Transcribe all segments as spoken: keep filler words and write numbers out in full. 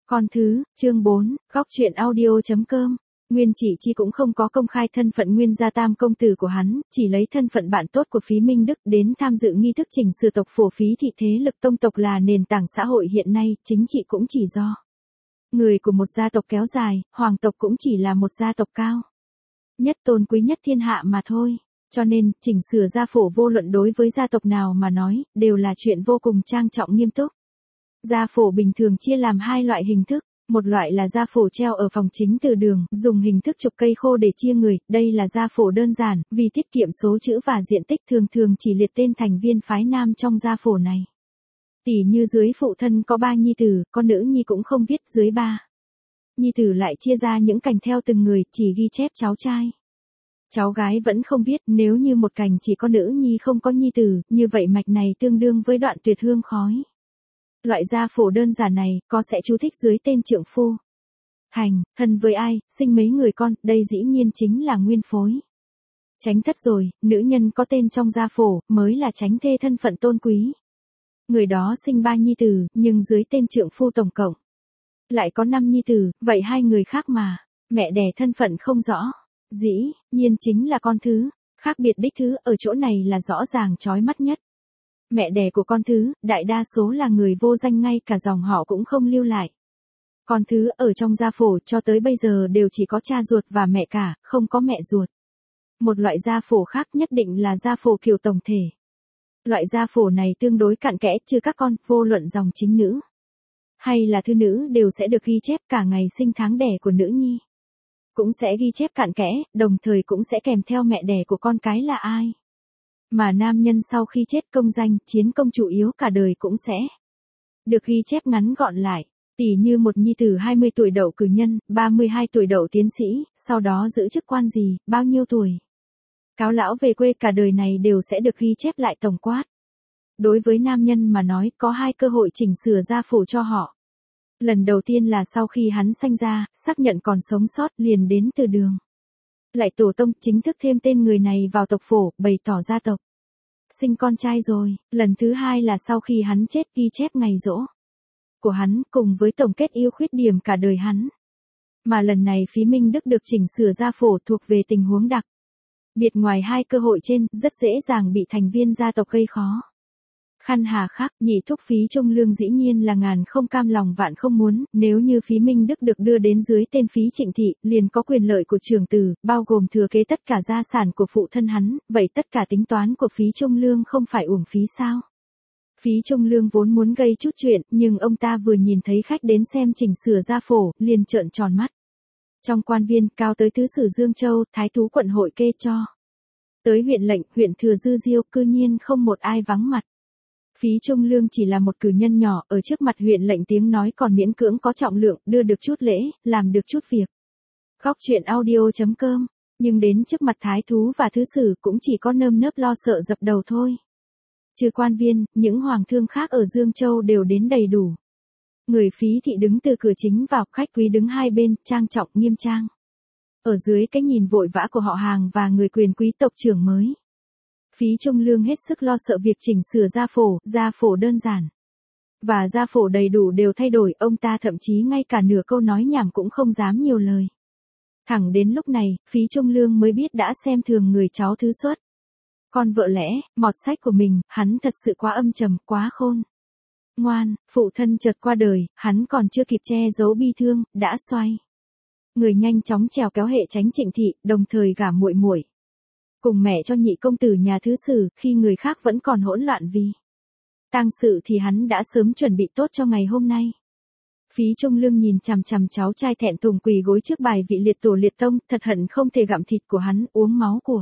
Con thứ, chương bốn, góc truyện audio.com. Nguyên Chỉ Chi cũng không có công khai thân phận nguyên gia tam công tử của hắn, chỉ lấy thân phận bạn tốt của Phí Minh Đức đến tham dự nghi thức chỉnh sửa tộc phổ Phí thị thế lực tông tộc là nền tảng xã hội hiện nay, chính trị cũng chỉ do người của một gia tộc kéo dài, hoàng tộc cũng chỉ là một gia tộc cao nhất tôn quý nhất thiên hạ mà thôi. Cho nên, chỉnh sửa gia phổ vô luận đối với gia tộc nào mà nói, đều là chuyện vô cùng trang trọng nghiêm túc. Gia phổ bình thường chia làm hai loại hình thức, một loại là gia phổ treo ở phòng chính từ đường, dùng hình thức chụp cây khô để chia người, đây là gia phổ đơn giản, vì tiết kiệm số chữ và diện tích thường thường chỉ liệt tên thành viên phái nam trong gia phổ này. Tỷ như dưới phụ thân có ba nhi tử, con nữ nhi cũng không viết dưới ba nhi tử lại chia ra những cành theo từng người, chỉ ghi chép cháu trai. Cháu gái vẫn không viết, nếu như một cành chỉ có nữ nhi không có nhi tử, như vậy mạch này tương đương với đoạn tuyệt hương khói. Loại gia phổ đơn giản này, có sẽ chú thích dưới tên trượng phu. Hành, thân với ai, sinh mấy người con, đây dĩ nhiên chính là nguyên phối. Chánh thất rồi, nữ nhân có tên trong gia phổ, mới là chánh thê thân phận tôn quý. Người đó sinh ba nhi tử, nhưng dưới tên trượng phu tổng cộng lại có năm nhi tử, vậy hai người khác mà, mẹ đẻ thân phận không rõ. Dĩ nhiên chính là con thứ, khác biệt đích thứ ở chỗ này là rõ ràng chói mắt nhất. Mẹ đẻ của con thứ, đại đa số là người vô danh ngay cả dòng họ cũng không lưu lại. Con thứ ở trong gia phổ cho tới bây giờ đều chỉ có cha ruột và mẹ cả, không có mẹ ruột. Một loại gia phổ khác nhất định là gia phổ kiểu tổng thể. Loại gia phổ này tương đối cặn kẽ, trừ các con, vô luận dòng chính nữ hay là thư nữ đều sẽ được ghi chép cả ngày sinh tháng đẻ của nữ nhi. Cũng sẽ ghi chép cặn kẽ, đồng thời cũng sẽ kèm theo mẹ đẻ của con cái là ai. Mà nam nhân sau khi chết công danh, chiến công chủ yếu cả đời cũng sẽ được ghi chép ngắn gọn lại. Tỷ như một nhi tử hai mươi tuổi đậu cử nhân, ba mươi hai tuổi đậu tiến sĩ, sau đó giữ chức quan gì, bao nhiêu tuổi. Cáo lão về quê cả đời này đều sẽ được ghi chép lại tổng quát. Đối với nam nhân mà nói, có hai cơ hội chỉnh sửa gia phổ cho họ. Lần đầu tiên là sau khi hắn sanh ra, xác nhận còn sống sót liền đến từ đường. Lại tổ tông chính thức thêm tên người này vào tộc phổ, bày tỏ gia tộc sinh con trai rồi. Lần thứ hai là sau khi hắn chết ghi chép ngày giỗ của hắn cùng với tổng kết ưu khuyết điểm cả đời hắn. Mà lần này Phí Minh Đức được chỉnh sửa gia phổ thuộc về tình huống đặc biệt ngoài hai cơ hội trên, rất dễ dàng bị thành viên gia tộc gây khó khăn hà khắc. Nhị thúc Phí Trung Lương dĩ nhiên là ngàn không cam lòng vạn không muốn, nếu như Phí Minh Đức được đưa đến dưới tên Phí Trịnh Thị, liền có quyền lợi của trưởng tử, bao gồm thừa kế tất cả gia sản của phụ thân hắn, vậy tất cả tính toán của Phí Trung Lương không phải uổng phí sao? Phí Trung Lương vốn muốn gây chút chuyện, nhưng ông ta vừa nhìn thấy khách đến xem chỉnh sửa gia phổ, liền trợn tròn mắt. Trong quan viên, cao tới thứ sử Dương Châu, thái thú quận hội kê cho tới huyện lệnh, huyện thừa Dư Diêu, cư nhiên không một ai vắng mặt. Phí Trung Lương chỉ là một cử nhân nhỏ, ở trước mặt huyện lệnh tiếng nói còn miễn cưỡng có trọng lượng, đưa được chút lễ, làm được chút việc. Góc truyện audio.com, nhưng đến trước mặt thái thú và thứ sử cũng chỉ có nơm nớp lo sợ dập đầu thôi. Trừ quan viên, những hoàng thương khác ở Dương Châu đều đến đầy đủ. Người Phí thị đứng từ cửa chính vào, khách quý đứng hai bên, trang trọng nghiêm trang. Ở dưới cái nhìn vội vã của họ hàng và người quyền quý tộc trưởng mới. Phí Trung Lương hết sức lo sợ việc chỉnh sửa gia phổ, gia phổ đơn giản và gia phổ đầy đủ đều thay đổi, ông ta thậm chí ngay cả nửa câu nói nhảm cũng không dám nhiều lời. Thẳng đến lúc này, Phí Trung Lương mới biết đã xem thường người cháu thứ xuất con vợ lẽ, mọt sách của mình, hắn thật sự quá âm trầm, quá khôn ngoan. Phụ thân chợt qua đời, hắn còn chưa kịp che giấu bi thương, đã xoay người nhanh chóng trèo kéo hệ tránh Trịnh Thị, đồng thời gả muội muội cùng mẹ cho nhị công tử nhà thứ sử, khi người khác vẫn còn hỗn loạn vì tang sự thì hắn đã sớm chuẩn bị tốt cho ngày hôm nay. Phí Trung Lương nhìn chằm chằm cháu trai thẹn thùng quỳ gối trước bài vị liệt tổ liệt tông, thật hận không thể gặm thịt của hắn, uống máu của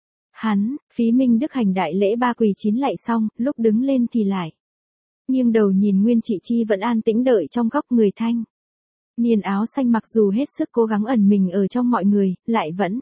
hắn. Phí Minh Đức hành đại lễ ba quỳ chín lạy xong, lúc đứng lên thì lại nghiêng đầu nhìn Nguyên Chỉ Chi vẫn an tĩnh đợi trong góc người thanh niên áo xanh, mặc dù hết sức cố gắng ẩn mình ở trong mọi người, lại vẫn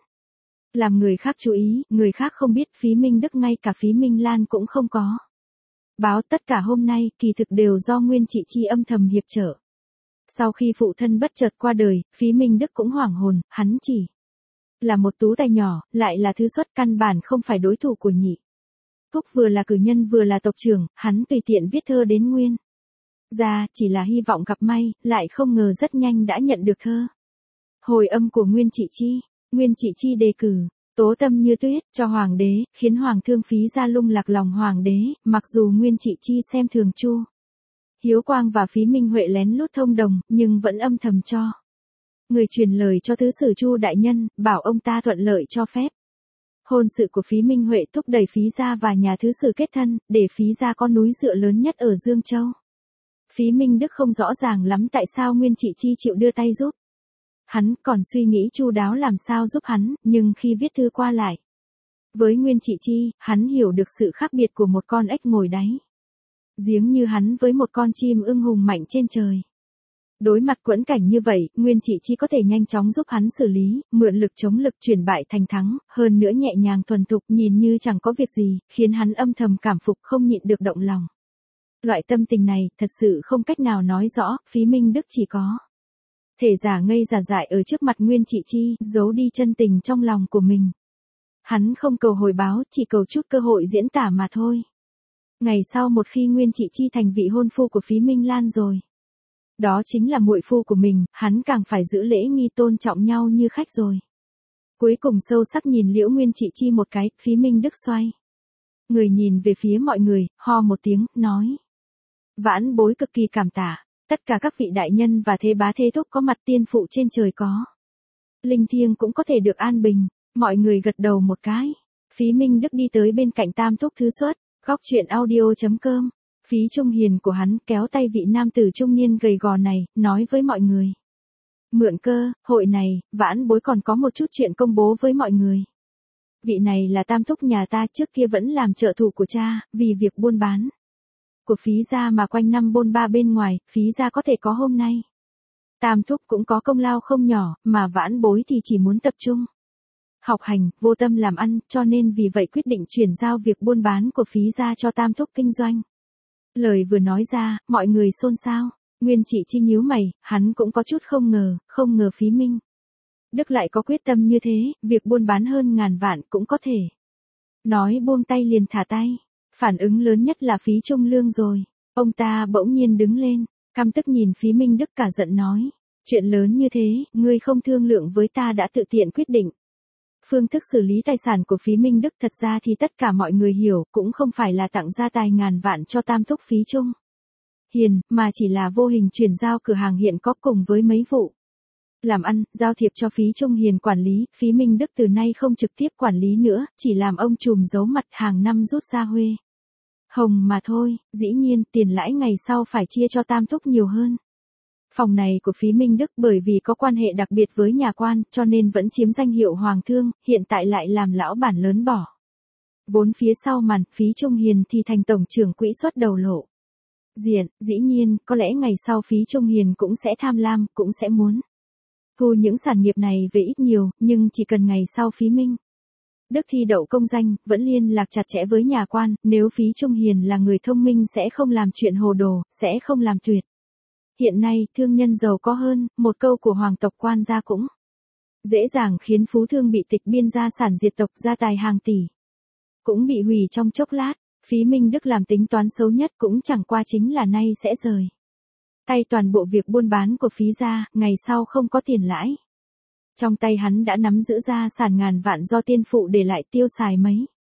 làm người khác chú ý, người khác không biết Phí Minh Đức ngay cả Phí Minh Lan cũng không có báo. Tất cả hôm nay, kỳ thực đều do Nguyên Chỉ Chi âm thầm hiệp trợ. Sau khi phụ thân bất chợt qua đời, Phí Minh Đức cũng hoảng hồn, hắn chỉ là một tú tài nhỏ, lại là thứ xuất căn bản không phải đối thủ của nhị thúc, vừa là cử nhân vừa là tộc trưởng, hắn tùy tiện viết thơ đến Nguyên ra, chỉ là hy vọng gặp may, lại không ngờ rất nhanh đã nhận được thơ. Hồi âm của Nguyên Trị Chi. Nguyên Trị Chi đề cử, tố tâm như tuyết, cho hoàng đế, khiến hoàng thương Phí Gia lung lạc lòng hoàng đế, mặc dù Nguyên Trị Chi xem thường Chu Hiếu Quang và Phí Minh Huệ lén lút thông đồng, nhưng vẫn âm thầm cho người truyền lời cho thứ sử Chu đại nhân, bảo ông ta thuận lợi cho phép hôn sự của Phí Minh Huệ, thúc đẩy Phí Gia và nhà thứ sử kết thân, để Phí Gia có núi dựa lớn nhất ở Dương Châu. Phí Minh Đức không rõ ràng lắm tại sao Nguyên Trị Chi chịu đưa tay giúp. Hắn còn suy nghĩ chu đáo làm sao giúp hắn, nhưng khi viết thư qua lại với Nguyên Trị Chi, hắn hiểu được sự khác biệt của một con ếch ngồi đáy giếng như hắn với một con chim ưng hùng mạnh trên trời. Đối mặt quẫn cảnh như vậy, Nguyên Trị Chi có thể nhanh chóng giúp hắn xử lý, mượn lực chống lực chuyển bại thành thắng, hơn nữa nhẹ nhàng thuần thục, nhìn như chẳng có việc gì, khiến hắn âm thầm cảm phục, không nhịn được động lòng. Loại tâm tình này, thật sự không cách nào nói rõ, Phí Minh Đức chỉ có thể giả ngây giả dại ở trước mặt Nguyên Trị Chi, giấu đi chân tình trong lòng của mình. Hắn không cầu hồi báo, chỉ cầu chút cơ hội diễn tả mà thôi. Ngày sau một khi Nguyên Trị Chi thành vị hôn phu của Phí Minh Lan rồi, đó chính là muội phu của mình, hắn càng phải giữ lễ nghi tôn trọng nhau như khách rồi. Cuối cùng sâu sắc nhìn Liễu Nguyên Trị Chi một cái, Phí Minh Đức xoay người nhìn về phía mọi người, ho một tiếng, nói: Vãn bối cực kỳ cảm tạ, tất cả các vị đại nhân và thế bá thế thúc có mặt, tiên phụ trên trời có linh thiêng cũng có thể được an bình. Mọi người gật đầu một cái. Phí Minh Đức đi tới bên cạnh Tam Thúc Thứ Xuất, góc truyện audio.com. Phí Trung Hiền của hắn kéo tay vị nam tử trung niên gầy gò này, nói với mọi người: Mượn cơ, hội này, vãn bối còn có một chút chuyện công bố với mọi người. Vị này là Tam Thúc nhà ta, trước kia vẫn làm trợ thủ của cha, vì việc buôn bán của Phí Gia mà quanh năm bôn ba bên ngoài, Phí Gia có thể có hôm nay. Tam Thúc cũng có công lao không nhỏ, mà vãn bối thì chỉ muốn tập trung học hành, vô tâm làm ăn, cho nên vì vậy quyết định chuyển giao việc buôn bán của Phí Gia cho Tam Thúc kinh doanh. Lời vừa nói ra, mọi người xôn xao. Nguyên Trị Chi nhíu mày, hắn cũng có chút không ngờ, không ngờ Phí Minh Đức lại có quyết tâm như thế, việc buôn bán hơn ngàn vạn cũng có thể nói buông tay liền thả tay. Phản ứng lớn nhất là Phí Trung Lương rồi. Ông ta bỗng nhiên đứng lên, căm tức nhìn Phí Minh Đức cả giận nói: Chuyện lớn như thế, ngươi không thương lượng với ta đã tự tiện quyết định phương thức xử lý tài sản của Phí Minh Đức. Thật ra thì tất cả mọi người hiểu, cũng không phải là tặng gia tài ngàn vạn cho Tam Thúc Phí Trung Hiền, mà chỉ là vô hình chuyển giao cửa hàng hiện có cùng với mấy vụ làm ăn, giao thiệp cho Phí Trung Hiền quản lý. Phí Minh Đức từ nay không trực tiếp quản lý nữa, chỉ làm ông trùm giấu mặt, hàng năm rút ra huê hồng mà thôi. Dĩ nhiên, tiền lãi ngày sau phải chia cho Tam Thúc nhiều hơn. Phòng này của Phí Minh Đức bởi vì có quan hệ đặc biệt với nhà quan, cho nên vẫn chiếm danh hiệu Hoàng Thương, hiện tại lại làm lão bản lớn bỏ vốn phía sau màn. Phí Trung Hiền thì thành tổng trưởng quỹ xuất đầu lộ diện. Dĩ nhiên, có lẽ ngày sau Phí Trung Hiền cũng sẽ tham lam, cũng sẽ muốn thu những sản nghiệp này về ít nhiều, nhưng chỉ cần ngày sau Phí Minh Đức thi đậu công danh, vẫn liên lạc chặt chẽ với nhà quan, nếu Phí Trung Hiền là người thông minh sẽ không làm chuyện hồ đồ, sẽ không làm tuyệt. Hiện nay, thương nhân giàu có hơn, một câu của hoàng tộc quan gia cũng dễ dàng khiến phú thương bị tịch biên gia sản diệt tộc, gia tài hàng tỷ cũng bị hủy trong chốc lát. Phí Minh Đức làm tính toán xấu nhất cũng chẳng qua chính là nay sẽ rời tay toàn bộ việc buôn bán của Phí Gia, ngày sau không có tiền lãi. Trong tay hắn đã nắm giữ gia sản ngàn vạn do tiên phụ để lại, tiêu xài mấy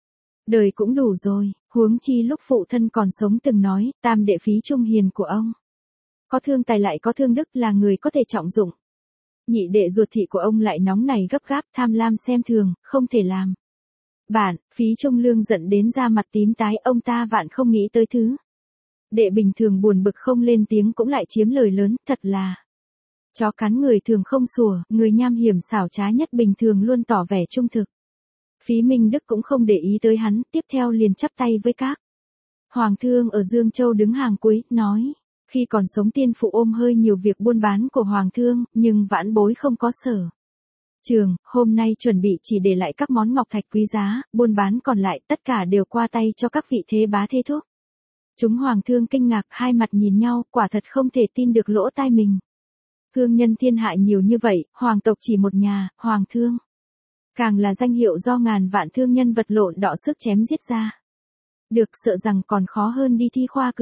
đời cũng đủ rồi. Huống chi lúc phụ thân còn sống từng nói, tam đệ Phí Trung Hiền của ông có thương tài lại có thương đức, là người có thể trọng dụng. Nhị đệ ruột thị của ông lại nóng nảy gấp gáp, tham lam xem thường, không thể làm bạn. Phí Trung Lương giận đến da mặt tím tái, ông ta vạn không nghĩ tới thứ đệ bình thường buồn bực không lên tiếng cũng lại chiếm lời lớn, thật là chó cắn người thường không sủa, người nham hiểm xảo trá nhất bình thường luôn tỏ vẻ trung thực. Phí Minh Đức cũng không để ý tới hắn, tiếp theo liền chắp tay với các hoàng thương ở Dương Châu đứng hàng cuối, nói: Khi còn sống tiên phụ ôm hơi nhiều việc buôn bán của hoàng thương, nhưng vãn bối không có sở trường, hôm nay chuẩn bị chỉ để lại các món ngọc thạch quý giá, buôn bán còn lại tất cả đều qua tay cho các vị thế bá thế thúc. Chúng hoàng thương kinh ngạc, hai mặt nhìn nhau, quả thật không thể tin được lỗ tai mình. Thương nhân thiên hạ nhiều như vậy, hoàng tộc chỉ một nhà, hoàng thương càng là danh hiệu do ngàn vạn thương nhân vật lộn đọ sức chém giết ra. Được, sợ rằng còn khó hơn đi thi khoa cử.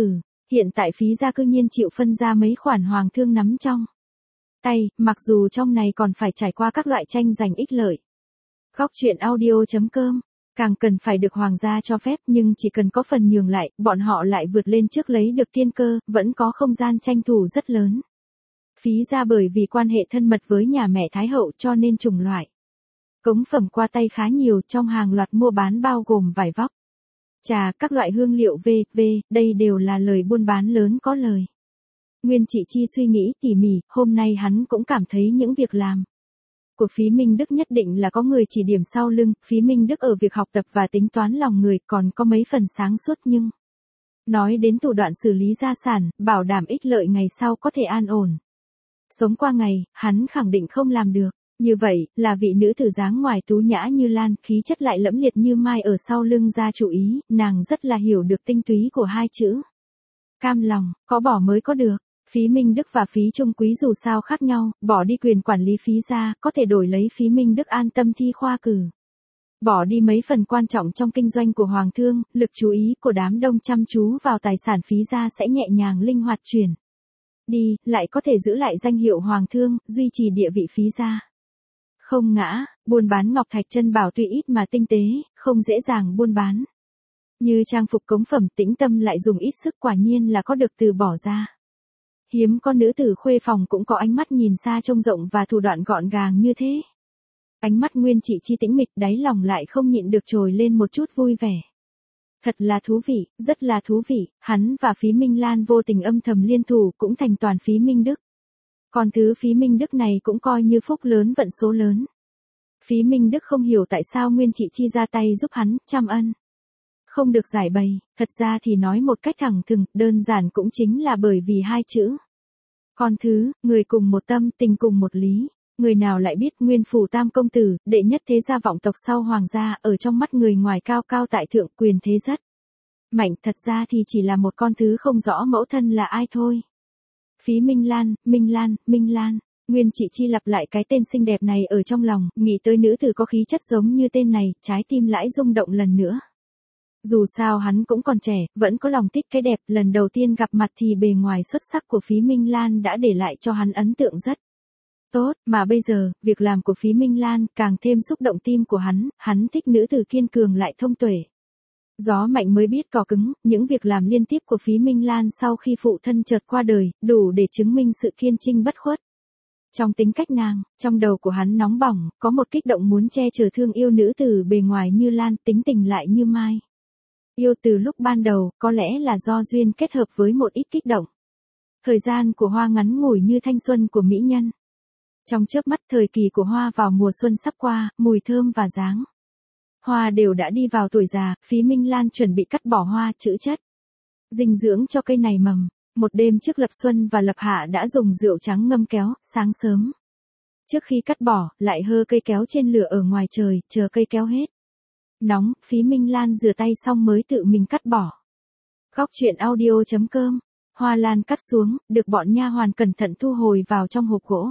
Hiện tại phí gia cư nhiên chịu phân ra mấy khoản hoàng thương nắm trong tay, mặc dù trong này còn phải trải qua các loại tranh giành ích lợi. Góc truyện audio.com, càng cần phải được hoàng gia cho phép, nhưng chỉ cần có phần nhường lại, bọn họ lại vượt lên trước lấy được tiên cơ, vẫn có không gian tranh thủ rất lớn. Phí gia bởi vì quan hệ thân mật với nhà mẹ Thái Hậu cho nên chủng loại cống phẩm qua tay khá nhiều, trong hàng loạt mua bán bao gồm vải vóc, trà, các loại hương liệu vân vân, đây đều là lời buôn bán lớn có lời. Nguyên Chỉ Chi suy nghĩ tỉ mỉ, hôm nay hắn cũng cảm thấy những việc làm của Phí Minh Đức nhất định là có người chỉ điểm sau lưng. Phí Minh Đức ở việc học tập và tính toán lòng người còn có mấy phần sáng suốt, nhưng nói đến thủ đoạn xử lý gia sản, bảo đảm ích lợi ngày sau có thể an ổn sống qua ngày, hắn khẳng định không làm được. Như vậy, là vị nữ tử dáng ngoài tú nhã như lan, khí chất lại lẫm liệt như mai ở sau lưng ra chủ ý, nàng rất là hiểu được tinh túy của hai chữ cam lòng, có bỏ mới có được. Phí Minh Đức và Phí Trung Quý dù sao khác nhau, bỏ đi quyền quản lý Phí gia, có thể đổi lấy Phí Minh Đức an tâm thi khoa cử. Bỏ đi mấy phần quan trọng trong kinh doanh của Hoàng thương, lực chú ý của đám đông chăm chú vào tài sản Phí gia sẽ nhẹ nhàng linh hoạt chuyển đi, lại có thể giữ lại danh hiệu Hoàng thương, duy trì địa vị Phí gia không ngã. Buôn bán ngọc thạch chân bảo tuy ít mà tinh tế, không dễ dàng buôn bán. Như trang phục cống phẩm, tĩnh tâm lại dùng ít sức, quả nhiên là có được từ bỏ ra. Hiếm con nữ tử khuê phòng cũng có ánh mắt nhìn xa trông rộng và thủ đoạn gọn gàng như thế. Ánh mắt Nguyên Chỉ Chi tĩnh mịch, đáy lòng lại không nhịn được trồi lên một chút vui vẻ. Thật là thú vị, rất là thú vị, hắn và Phí Minh Lan vô tình âm thầm liên thủ cũng thành toàn Phí Minh Đức. Còn thứ Phí Minh Đức này cũng coi như phúc lớn vận số lớn. Phí Minh Đức không hiểu tại sao Nguyên Chỉ Chi ra tay giúp hắn, trăm ân không được giải bày, thật ra thì nói một cách thẳng thừng, đơn giản cũng chính là bởi vì hai chữ. Con thứ, người cùng một tâm, tình cùng một lý. Người nào lại biết Nguyên Phủ Tam công tử, đệ nhất thế gia vọng tộc sau hoàng gia, ở trong mắt người ngoài cao cao tại thượng, quyền thế rất mạnh, thật ra thì chỉ là một con thứ không rõ mẫu thân là ai thôi. Phí Minh Lan, Minh Lan, Minh Lan. Nguyên Chỉ Chi lặp lại cái tên xinh đẹp này ở trong lòng, nghĩ tới nữ tử có khí chất giống như tên này, trái tim lãi rung động lần nữa. Dù sao hắn cũng còn trẻ, vẫn có lòng thích cái đẹp, lần đầu tiên gặp mặt thì bề ngoài xuất sắc của Phí Minh Lan đã để lại cho hắn ấn tượng rất tốt, mà bây giờ, việc làm của Phí Minh Lan càng thêm xúc động tim của hắn, hắn thích nữ tử kiên cường lại thông tuệ. Gió mạnh mới biết cỏ cứng, những việc làm liên tiếp của Phí Minh Lan sau khi phụ thân chợt qua đời, đủ để chứng minh sự kiên trinh bất khuất trong tính cách nàng. Trong đầu của hắn nóng bỏng, có một kích động muốn che chở thương yêu nữ tử bề ngoài như lan, tính tình lại như mai. Yêu từ lúc ban đầu, có lẽ là do duyên kết hợp với một ít kích động. Thời gian của hoa ngắn ngủi như thanh xuân của mỹ nhân. Trong chớp mắt, thời kỳ của hoa vào mùa xuân sắp qua, mùi thơm và dáng hoa đều đã đi vào tuổi già. Phí Minh Lan chuẩn bị cắt bỏ hoa, trữ chất dinh dưỡng cho cây này mầm. Một đêm trước lập xuân và lập hạ đã dùng rượu trắng ngâm kéo, sáng sớm trước khi cắt bỏ, lại hơ cây kéo trên lửa ở ngoài trời, chờ cây kéo hết nóng. Phí Minh Lan rửa tay xong mới tự mình cắt bỏ. Góc truyện audio.com. Hoa lan cắt xuống, được bọn nha hoàn cẩn thận thu hồi vào trong hộp gỗ.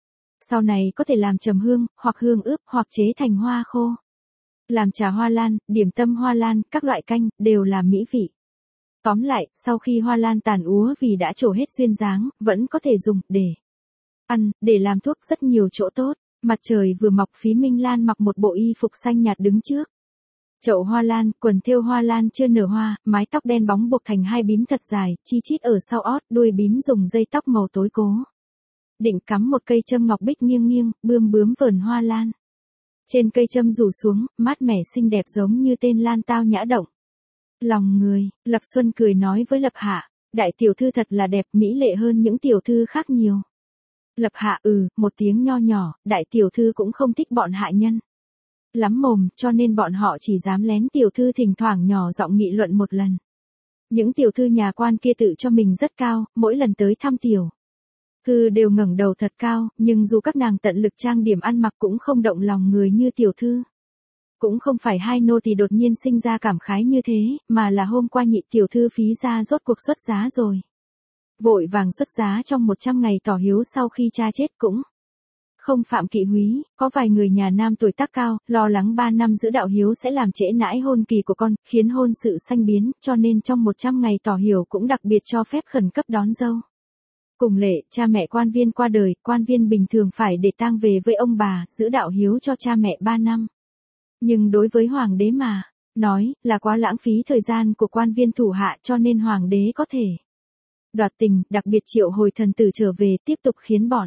Sau này có thể làm trầm hương, hoặc hương ướp, hoặc chế thành hoa khô. Làm trà hoa lan, điểm tâm hoa lan, các loại canh, đều là mỹ vị. Tóm lại, sau khi hoa lan tàn úa vì đã trổ hết duyên dáng, vẫn có thể dùng, để ăn, để làm thuốc, rất nhiều chỗ tốt. Mặt trời vừa mọc, Phí Minh Lan mặc một bộ y phục xanh nhạt đứng trước chậu hoa lan, quần thêu hoa lan chưa nở hoa, mái tóc đen bóng buộc thành hai bím thật dài, chi chít ở sau ót, đuôi bím dùng dây tóc màu tối cố định cắm một cây châm ngọc bích nghiêng nghiêng, bươm bướm vờn hoa lan. Trên cây châm rủ xuống, mát mẻ xinh đẹp giống như tên lan tao nhã động lòng người. Lập Xuân cười nói với Lập Hạ, đại tiểu thư thật là đẹp, mỹ lệ hơn những tiểu thư khác nhiều. Lập Hạ ừ, một tiếng nho nhỏ, đại tiểu thư cũng không thích bọn hạ nhân lắm mồm, cho nên bọn họ chỉ dám lén tiểu thư thỉnh thoảng nhỏ giọng nghị luận một lần. Những tiểu thư nhà quan kia tự cho mình rất cao, mỗi lần tới thăm tiểu thư đều ngẩng đầu thật cao, nhưng dù các nàng tận lực trang điểm ăn mặc cũng không động lòng người như tiểu thư. Cũng không phải hai nô tỳ đột nhiên sinh ra cảm khái như thế, mà là hôm qua nhị tiểu thư Phí gia rốt cuộc xuất giá rồi. Vội vàng xuất giá trong một trăm ngày tỏ hiếu sau khi cha chết cũng không phạm kỵ húy, có vài người nhà nam tuổi tác cao, lo lắng ba năm giữ đạo hiếu sẽ làm trễ nãi hôn kỳ của con, khiến hôn sự sanh biến, cho nên trong một trăm ngày tỏ hiểu cũng đặc biệt cho phép khẩn cấp đón dâu. Cùng lệ, cha mẹ quan viên qua đời, quan viên bình thường phải để tang về với ông bà, giữ đạo hiếu cho cha mẹ ba năm. Nhưng đối với hoàng đế mà, nói, là quá lãng phí thời gian của quan viên thủ hạ cho nên hoàng đế có thể đoạt tình, đặc biệt triệu hồi thần tử trở về tiếp tục khiến bọn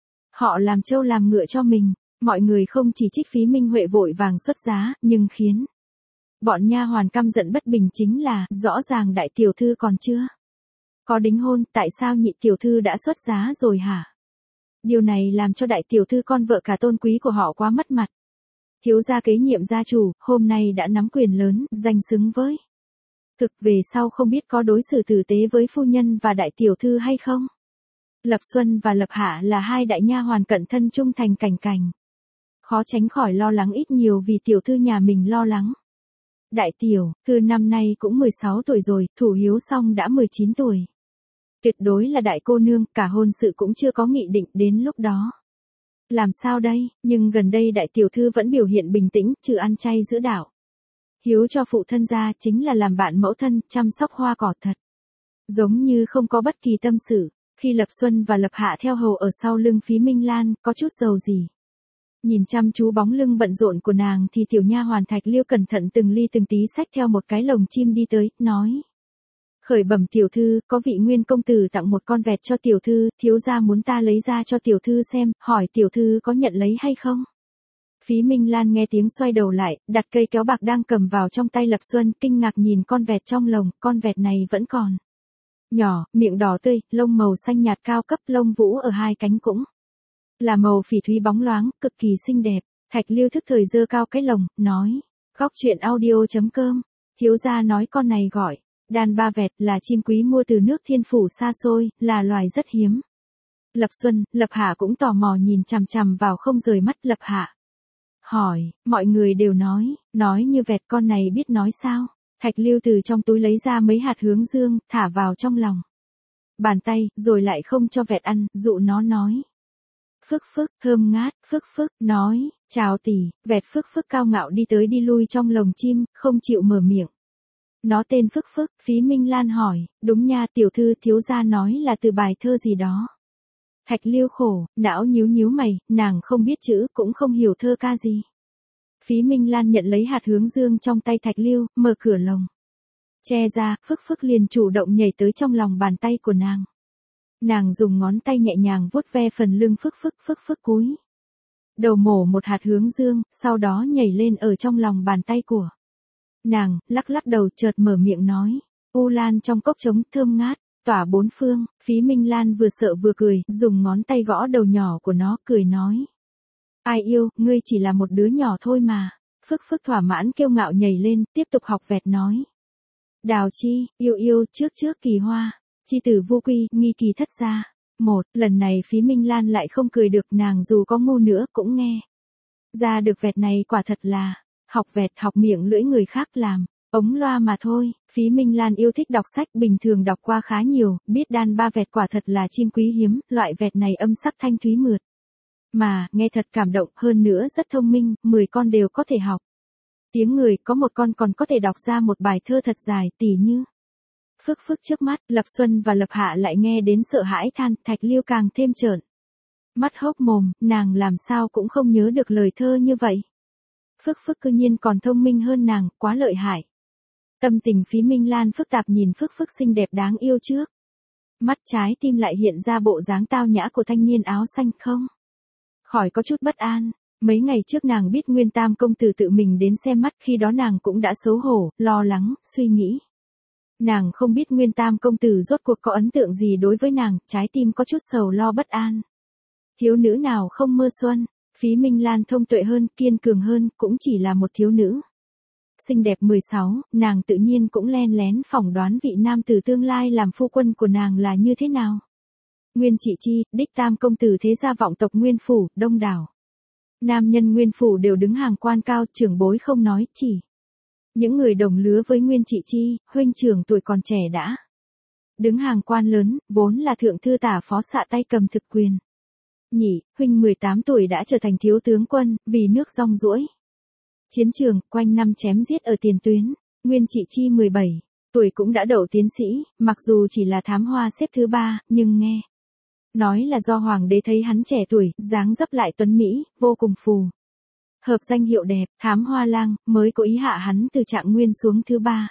họ làm trâu làm ngựa cho mình. Mọi người không chỉ trích Phí Minh Huệ vội vàng xuất giá, nhưng khiến bọn nha hoàn căm giận bất bình chính là, rõ ràng đại tiểu thư còn chưa có đính hôn, tại sao nhị tiểu thư đã xuất giá rồi hả? Điều này làm cho đại tiểu thư con vợ cả tôn quý của họ quá mất mặt. Thiếu gia kế nhiệm gia chủ, hôm nay đã nắm quyền lớn, danh xứng với thực, về sau không biết có đối xử tử tế với phu nhân và đại tiểu thư hay không? Lập Xuân và Lập Hạ là hai đại nha hoàn cận thân trung thành cảnh cảnh. Khó tránh khỏi lo lắng ít nhiều vì tiểu thư nhà mình lo lắng. Đại tiểu thư năm nay cũng mười sáu tuổi rồi, thủ hiếu xong đã mười chín tuổi. Tuyệt đối là đại cô nương, cả hôn sự cũng chưa có nghị định, đến lúc đó làm sao đây? Nhưng gần đây đại tiểu thư vẫn biểu hiện bình tĩnh, trừ ăn chay giữ đạo hiếu cho phụ thân gia chính là làm bạn mẫu thân, chăm sóc hoa cỏ thật. Giống như không có bất kỳ tâm sự. Khi Lập Xuân và Lập Hạ theo hầu ở sau lưng Phí Minh Lan, có chút dầu gì. Nhìn chăm chú bóng lưng bận rộn của nàng thì tiểu nha hoàn Thạch Liêu cẩn thận từng ly từng tí xách theo một cái lồng chim đi tới, nói. Khởi bẩm tiểu thư, có vị nguyên công tử tặng một con vẹt cho tiểu thư, thiếu gia muốn ta lấy ra cho tiểu thư xem, hỏi tiểu thư có nhận lấy hay không? Phí Minh Lan nghe tiếng xoay đầu lại, đặt cây kéo bạc đang cầm vào trong tay Lập Xuân, kinh ngạc nhìn con vẹt trong lồng, con vẹt này vẫn còn nhỏ, miệng đỏ tươi, lông màu xanh nhạt cao cấp, lông vũ ở hai cánh cũng là màu phỉ thúy bóng loáng, cực kỳ xinh đẹp. Thạch Liêu thức thời giơ cao cái lồng, nói, góc truyện audio.com, thiếu gia nói con này gọi, đàn ba vẹt, là chim quý mua từ nước Thiên Phủ xa xôi, là loài rất hiếm. Lập Xuân, Lập Hạ cũng tò mò nhìn chằm chằm vào không rời mắt. Lập Hạ hỏi, mọi người đều nói, nói như vẹt, con này biết nói sao? Thạch Liêu từ trong túi lấy ra mấy hạt hướng dương, thả vào trong lòng bàn tay, rồi lại không cho vẹt ăn, dụ nó nói. Phức phức, thơm ngát, phức phức, nói, chào tỷ, vẹt phức phức cao ngạo đi tới đi lui trong lồng chim, không chịu mở miệng. Nó tên Phức Phức, Phí Minh Lan hỏi, đúng nha tiểu thư, thiếu gia nói là từ bài thơ gì đó. Thạch Liêu khổ, não nhíu nhíu mày, nàng không biết chữ, cũng không hiểu thơ ca gì. Phí Minh Lan nhận lấy hạt hướng dương trong tay Thạch Liêu, mở cửa lồng che ra, Phức Phức liền chủ động nhảy tới trong lòng bàn tay của nàng. Nàng dùng ngón tay nhẹ nhàng vuốt ve phần lưng Phức Phức, Phức Phức cúi đầu mổ một hạt hướng dương, sau đó nhảy lên ở trong lòng bàn tay của nàng, lắc lắc đầu chợt mở miệng nói, u lan trong cốc trống thơm ngát, tỏa bốn phương. Phí Minh Lan vừa sợ vừa cười, dùng ngón tay gõ đầu nhỏ của nó, cười nói. Ai yêu, ngươi chỉ là một đứa nhỏ thôi mà. Phức Phức thỏa mãn kiêu ngạo nhảy lên, tiếp tục học vẹt nói. Đào chi, yêu yêu, trước trước kỳ hoa, chi tử vô quy, nghi kỳ thất gia. Một, lần này Phí Minh Lan lại không cười được, nàng dù có ngu nữa cũng nghe ra được vẹt này quả thật là học vẹt, học miệng lưỡi người khác làm ống loa mà thôi. Phí Minh Lan yêu thích đọc sách, bình thường đọc qua khá nhiều, biết đàn ba vẹt quả thật là chim quý hiếm, loại vẹt này âm sắc thanh thúy mượt mà, nghe thật cảm động, hơn nữa rất thông minh, mười con đều có thể học tiếng người, có một con còn có thể đọc ra một bài thơ thật dài, tỉ như Phức Phức trước mắt. Lập Xuân và Lập Hạ lại nghe đến sợ hãi than, Thạch Liêu càng thêm trợn mắt hốc mồm, nàng làm sao cũng không nhớ được lời thơ như vậy. Phức Phức cư nhiên còn thông minh hơn nàng, quá lợi hại. Tâm tình Phí Minh Lan phức tạp nhìn Phức Phức xinh đẹp đáng yêu trước mắt, trái tim lại hiện ra bộ dáng tao nhã của thanh niên áo xanh, không khỏi có chút bất an. Mấy ngày trước nàng biết Nguyên Tam công tử tự mình đến xem mắt, khi đó nàng cũng đã xấu hổ, lo lắng, suy nghĩ. Nàng không biết Nguyên Tam công tử rốt cuộc có ấn tượng gì đối với nàng, trái tim có chút sầu lo bất an. Thiếu nữ nào không mơ xuân, Phí Minh Lan thông tuệ hơn, kiên cường hơn, cũng chỉ là một thiếu nữ xinh đẹp mười sáu, nàng tự nhiên cũng len lén phỏng đoán vị nam tử tương lai làm phu quân của nàng là như thế nào. Nguyên Trị Chi, đích tam công tử thế gia vọng tộc Nguyên phủ, đông đảo nam nhân Nguyên phủ đều đứng hàng quan cao, trưởng bối không nói, chỉ những người đồng lứa với Nguyên Trị Chi, huynh trưởng tuổi còn trẻ đã đứng hàng quan lớn, vốn là thượng thư tả phó xạ tay cầm thực quyền. Nhị, huynh mười tám tuổi đã trở thành thiếu tướng quân, vì nước rong ruổi. Chiến trường, quanh năm chém giết ở tiền tuyến. Nguyên Trị Chi mười bảy tuổi cũng đã đậu tiến sĩ, mặc dù chỉ là thám hoa xếp thứ ba, nhưng nghe nói là do hoàng đế thấy hắn trẻ tuổi, dáng dấp lại tuấn mỹ, vô cùng phù hợp danh hiệu đẹp, thám hoa lang, mới có ý hạ hắn từ trạng nguyên xuống thứ ba.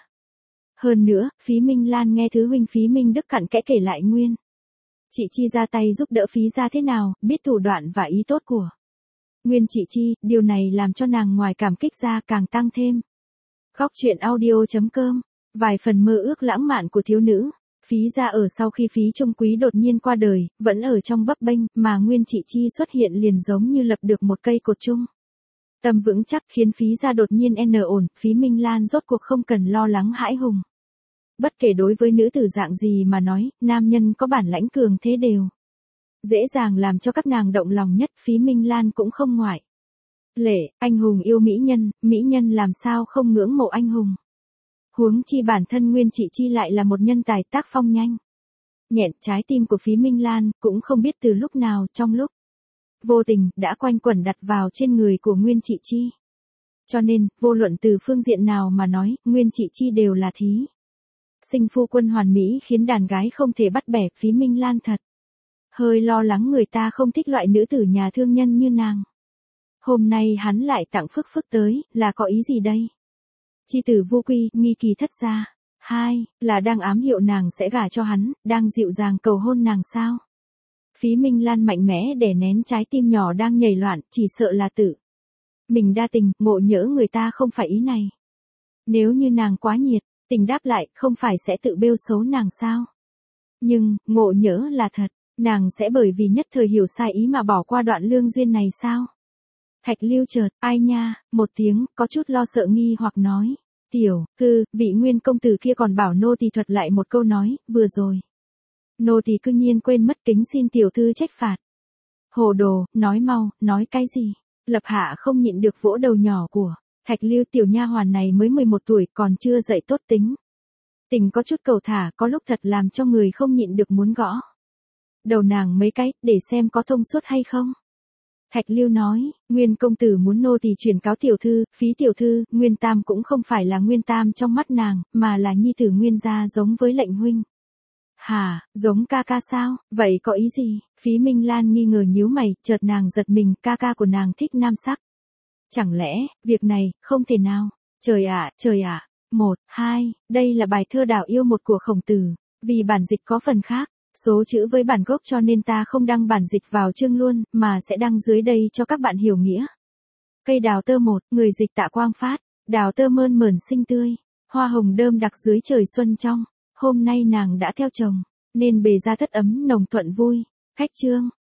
Hơn nữa, Phí Minh Lan nghe thứ huynh Phí Minh Đức cặn kẽ kể lại Nguyên Trị Chi ra tay giúp đỡ Phí gia thế nào, biết thủ đoạn và ý tốt của Nguyên Trị Chi, điều này làm cho nàng ngoài cảm kích ra càng tăng thêm. Góc truyện audio.com, vài phần mơ ước lãng mạn của thiếu nữ. Phí gia ở sau khi Phí Trung Quý đột nhiên qua đời, vẫn ở trong bấp bênh, mà Nguyên Trị Chi xuất hiện liền giống như lập được một cây cột chung. Tâm vững chắc khiến Phí gia đột nhiên n ổn, Phí Minh Lan rốt cuộc không cần lo lắng hãi hùng. Bất kể đối với nữ tử dạng gì mà nói, nam nhân có bản lãnh cường thế đều dễ dàng làm cho các nàng động lòng nhất, Phí Minh Lan cũng không ngoại lệ. Anh hùng yêu mỹ nhân, mỹ nhân làm sao không ngưỡng mộ anh hùng. Huống chi bản thân Nguyên Trị Chi lại là một nhân tài tác phong nhanh nhẹn, trái tim của Phí Minh Lan cũng không biết từ lúc nào, trong lúc vô tình đã quanh quẩn đặt vào trên người của Nguyên Trị Chi. Cho nên, vô luận từ phương diện nào mà nói, Nguyên Trị Chi đều là thí sinh phu quân hoàn mỹ, khiến đàn gái không thể bắt bẻ. Phí Minh Lan thật hơi lo lắng người ta không thích loại nữ tử nhà thương nhân như nàng. Hôm nay hắn lại tặng phức phức tới, là có ý gì đây? Chi tử vô quy, nghi kỳ thất gia. Hai, là đang ám hiệu nàng sẽ gả cho hắn, đang dịu dàng cầu hôn nàng sao? Phí Minh Lan mạnh mẽ đè nén trái tim nhỏ đang nhảy loạn, chỉ sợ là tự mình đa tình, ngộ nhỡ người ta không phải ý này. Nếu như nàng quá nhiệt tình đáp lại, không phải sẽ tự bêu xấu nàng sao? Nhưng, ngộ nhỡ là thật, nàng sẽ bởi vì nhất thời hiểu sai ý mà bỏ qua đoạn lương duyên này sao? Thạch Lưu chợt, ai nha, một tiếng, có chút lo sợ nghi hoặc nói. Tiểu, cư, vị Nguyên công tử kia còn bảo nô tỳ thuật lại một câu nói, vừa rồi. Nô tỳ cư nhiên quên mất, kính xin tiểu thư trách phạt. Hồ đồ, nói mau, nói cái gì? Lập Hạ không nhịn được vỗ đầu nhỏ của Thạch Lưu. Tiểu nha hoàn này mới mười một tuổi, còn chưa dậy tốt tính. Tình có chút cầu thả, có lúc thật làm cho người không nhịn được muốn gõ đầu nàng mấy cái, để xem có thông suốt hay không. Thạch Lưu nói, Nguyên công tử muốn nô tỳ chuyển cáo tiểu thư, Phí tiểu thư, Nguyên Tam cũng không phải là Nguyên Tam trong mắt nàng, mà là nhi tử Nguyên gia, giống với lệnh huynh. Hả, giống ca ca sao, vậy có ý gì? Phí Minh Lan nghi ngờ nhíu mày, chợt nàng giật mình, ca ca của nàng thích nam sắc. Chẳng lẽ, việc này, không thể nào. Trời ạ, trời ạ. Một, hai, đây là bài thơ đảo yêu một của Khổng Tử. Vì bản dịch có phần khác số chữ với bản gốc, cho nên ta không đăng bản dịch vào chương luôn, mà sẽ đăng dưới đây cho các bạn hiểu nghĩa. Cây đào tơ một, người dịch Tạ Quang Phát. Đào tơ mơn mởn xinh tươi, hoa hồng đơm đặc dưới trời xuân trong. Hôm nay nàng đã theo chồng, nên bề ra thất ấm nồng thuận vui. Khách chương.